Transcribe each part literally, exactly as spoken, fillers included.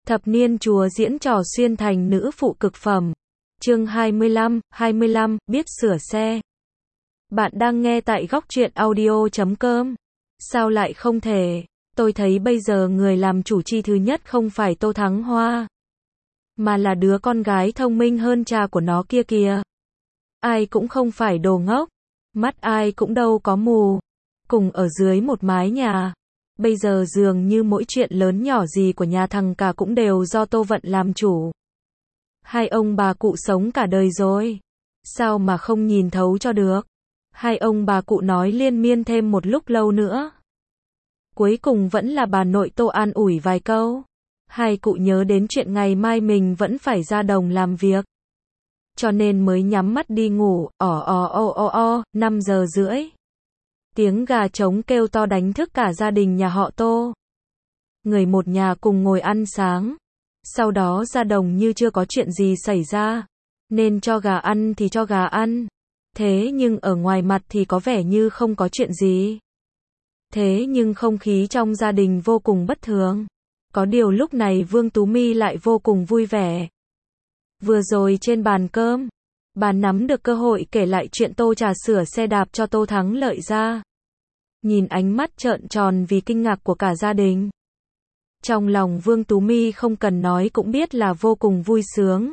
Thập niên chùa diễn trò xuyên thành nữ phụ cực phẩm. Chương hai mươi lăm, hai mươi lăm, biết sửa xe. Bạn đang nghe tại góc truyện audio chấm com. Sao lại không thể? Tôi thấy bây giờ người làm chủ chi thứ nhất không phải Tô Thắng Hoa, mà là đứa con gái thông minh hơn cha của nó kia kìa. Ai cũng không phải đồ ngốc, mắt ai cũng đâu có mù. Cùng ở dưới một mái nhà, bây giờ dường như mỗi chuyện lớn nhỏ gì của nhà thằng cả cũng đều do Tô Vận làm chủ. Hai ông bà cụ sống cả đời rồi, sao mà không nhìn thấu cho được? Hai ông bà cụ nói liên miên thêm một lúc lâu nữa. Cuối cùng vẫn là bà nội Tô an ủi vài câu. Hai cụ nhớ đến chuyện ngày mai mình vẫn phải ra đồng làm việc, cho nên mới nhắm mắt đi ngủ. Ò ò o o o, năm giờ rưỡi. Tiếng gà trống kêu to đánh thức cả gia đình nhà họ Tô. Người một nhà cùng ngồi ăn sáng, sau đó ra đồng như chưa có chuyện gì xảy ra, nên cho gà ăn thì cho gà ăn. Thế nhưng ở ngoài mặt thì có vẻ như không có chuyện gì. Thế nhưng không khí trong gia đình vô cùng bất thường. Có điều lúc này Vương Tú My lại vô cùng vui vẻ. Vừa rồi trên bàn cơm, bà nắm được cơ hội kể lại chuyện Tô Trà sửa xe đạp cho Tô Thắng Lợi ra. Nhìn ánh mắt trợn tròn vì kinh ngạc của cả gia đình, trong lòng Vương Tú My không cần nói cũng biết là vô cùng vui sướng.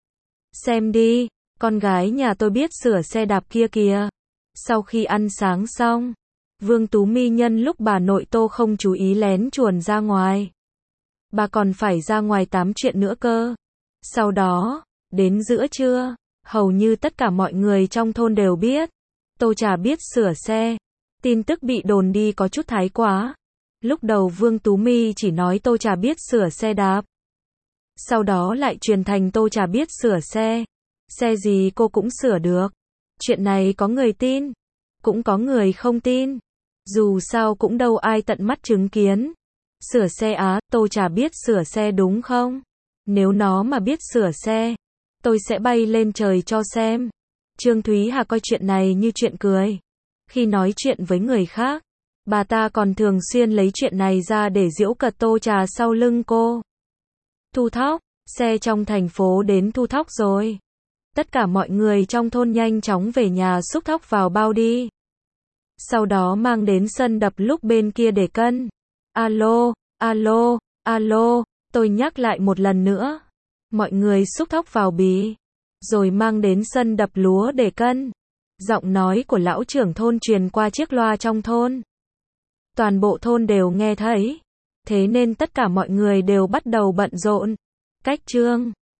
Xem đi, con gái nhà tôi biết sửa xe đạp kia kìa. Sau khi ăn sáng xong, Vương Tú My nhân lúc bà nội Tô không chú ý lén chuồn ra ngoài. Bà còn phải ra ngoài tám chuyện nữa cơ. Sau đó, đến giữa trưa, hầu như tất cả mọi người trong thôn đều biết Tô Trà biết sửa xe. Tin tức bị đồn đi có chút thái quá. Lúc đầu Vương Tú My chỉ nói Tô Trà biết sửa xe đạp, sau đó lại truyền thành Tô Trà biết sửa xe. Xe gì cô cũng sửa được. Chuyện này có người tin, cũng có người không tin. Dù sao cũng đâu ai tận mắt chứng kiến. Sửa xe á, Tô Trà biết sửa xe đúng không? Nếu nó mà biết sửa xe, tôi sẽ bay lên trời cho xem. Trương Thúy Hà coi chuyện này như chuyện cười. Khi nói chuyện với người khác, bà ta còn thường xuyên lấy chuyện này ra để giễu cợt Tô Trà sau lưng cô. Thu thóc, xe trong thành phố đến thu thóc rồi. Tất cả mọi người trong thôn nhanh chóng về nhà xúc thóc vào bao đi, sau đó mang đến sân đập lúc bên kia để cân. Alo, alo, alo, tôi nhắc lại một lần nữa. Mọi người xúc thóc vào bì, rồi mang đến sân đập lúa để cân. Giọng nói của lão trưởng thôn truyền qua chiếc loa trong thôn. Toàn bộ thôn đều nghe thấy. Thế nên tất cả mọi người đều bắt đầu bận rộn. Cách chương